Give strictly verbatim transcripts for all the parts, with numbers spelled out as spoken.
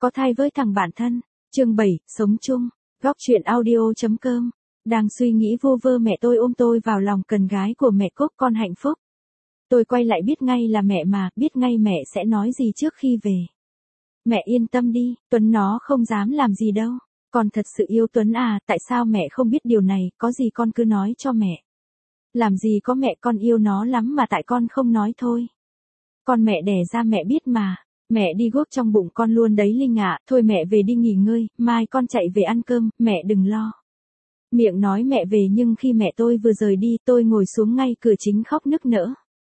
Có thai với thằng bạn thân. Chương bảy, sống chung. Góc truyện audio chấm com. Đang suy nghĩ vô vơ mẹ tôi ôm tôi vào lòng cần gái của mẹ Cúc con hạnh phúc. Tôi quay lại biết ngay là mẹ mà, biết ngay mẹ sẽ nói gì trước khi về. Mẹ yên tâm đi, Tuấn nó không dám làm gì đâu. Con thật sự yêu Tuấn à, tại sao mẹ không biết điều này, có gì con cứ nói cho mẹ. Làm gì có mẹ, con yêu nó lắm mà tại con không nói thôi. Con mẹ đẻ ra mẹ biết mà. Mẹ đi guốc trong bụng con luôn đấy Linh ạ, thôi mẹ về đi nghỉ ngơi, mai con chạy về ăn cơm, mẹ đừng lo. Miệng nói mẹ về nhưng khi mẹ tôi vừa rời đi tôi ngồi xuống ngay cửa chính khóc nức nở.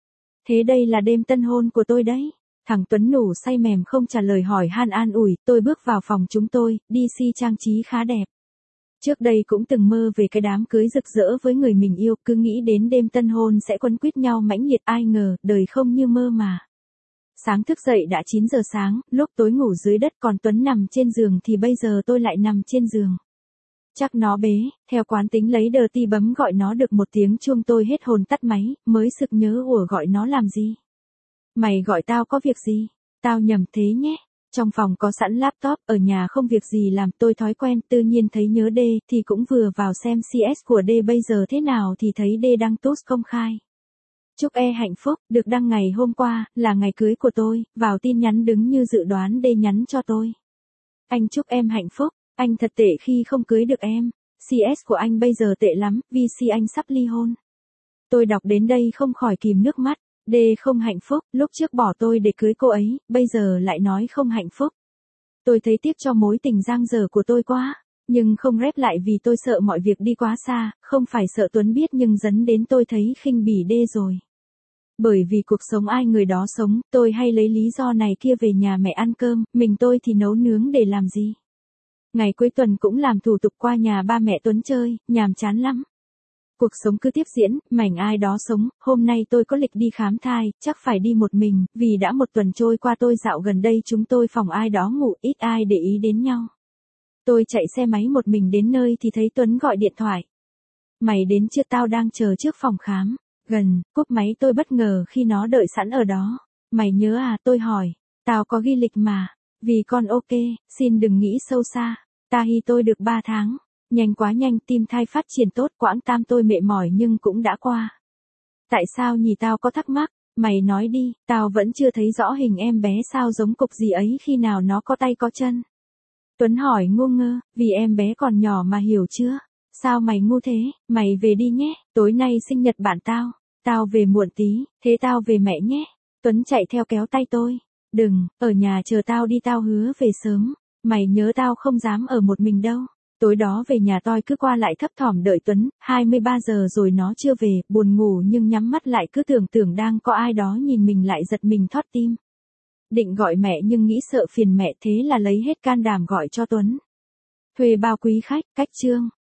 Thế đây là đêm tân hôn của tôi đấy. Thằng Tuấn nủ say mềm không trả lời hỏi han an ủi, tôi bước vào phòng chúng tôi, đi si trang trí khá đẹp. Trước đây cũng từng mơ về cái đám cưới rực rỡ với người mình yêu, cứ nghĩ đến đêm tân hôn sẽ quấn quýt nhau mãnh liệt, ai ngờ, đời không như mơ mà. Sáng thức dậy đã chín giờ sáng, lúc tối ngủ dưới đất còn Tuấn nằm trên giường thì bây giờ tôi lại nằm trên giường. Chắc nó bế, theo quán tính lấy đờ ti bấm gọi nó được một tiếng chuông tôi hết hồn tắt máy, mới sực nhớ ủa gọi nó làm gì. Mày gọi tao có việc gì? Tao nhầm thế nhé. Trong phòng có sẵn laptop, ở nhà không việc gì làm tôi thói quen, tự nhiên thấy nhớ D thì cũng vừa vào xem xê ét của D bây giờ thế nào thì thấy D đăng post công khai. Chúc e hạnh phúc, được đăng ngày hôm qua, là ngày cưới của tôi, vào tin nhắn đứng như dự đoán D nhắn cho tôi. Anh chúc em hạnh phúc, anh thật tệ khi không cưới được em, xê ét của anh bây giờ tệ lắm, vì xê anh sắp ly hôn. Tôi đọc đến đây không khỏi kìm nước mắt, D không hạnh phúc, lúc trước bỏ tôi để cưới cô ấy, bây giờ lại nói không hạnh phúc. Tôi thấy tiếc cho mối tình giang dở của tôi quá, nhưng không rep lại vì tôi sợ mọi việc đi quá xa, không phải sợ Tuấn biết nhưng dẫn đến tôi thấy khinh bỉ D rồi. Bởi vì cuộc sống ai người đó sống, tôi hay lấy lý do này kia về nhà mẹ ăn cơm, mình tôi thì nấu nướng để làm gì. Ngày cuối tuần cũng làm thủ tục qua nhà ba mẹ Tuấn chơi, nhàm chán lắm. Cuộc sống cứ tiếp diễn, mảnh ai đó sống, hôm nay tôi có lịch đi khám thai, chắc phải đi một mình, vì đã một tuần trôi qua tôi dạo gần đây chúng tôi phòng ai đó ngủ, ít ai để ý đến nhau. Tôi chạy xe máy một mình đến nơi thì thấy Tuấn gọi điện thoại. Mày đến chưa, tao đang chờ trước phòng khám. Gần, cúp máy tôi bất ngờ khi nó đợi sẵn ở đó. Mày nhớ à, tôi hỏi. Tao có ghi lịch mà. Vì con ok, xin đừng nghĩ sâu xa. Ta hy tôi được ba tháng. Nhanh quá nhanh, tim thai phát triển tốt, quãng tam tôi mệt mỏi nhưng cũng đã qua. Tại sao nhỉ, tao có thắc mắc. Mày nói đi, tao vẫn chưa thấy rõ hình em bé sao giống cục gì ấy, khi nào nó có tay có chân. Tuấn hỏi ngu ngơ, vì em bé còn nhỏ mà hiểu chưa. Sao mày ngu thế, mày về đi nhé, tối nay sinh nhật bạn tao. Tao về muộn tí, thế tao về mẹ nhé. Tuấn chạy theo kéo tay tôi. Đừng, ở nhà chờ tao đi, tao hứa về sớm. Mày nhớ tao không dám ở một mình đâu. Tối đó về nhà tôi cứ qua lại thấp thỏm đợi Tuấn, hai mươi ba giờ rồi nó chưa về, buồn ngủ nhưng nhắm mắt lại cứ tưởng tưởng đang có ai đó nhìn mình lại giật mình thót tim. Định gọi mẹ nhưng nghĩ sợ phiền mẹ thế là lấy hết can đảm gọi cho Tuấn. Thuê bao quý khách, cách chương.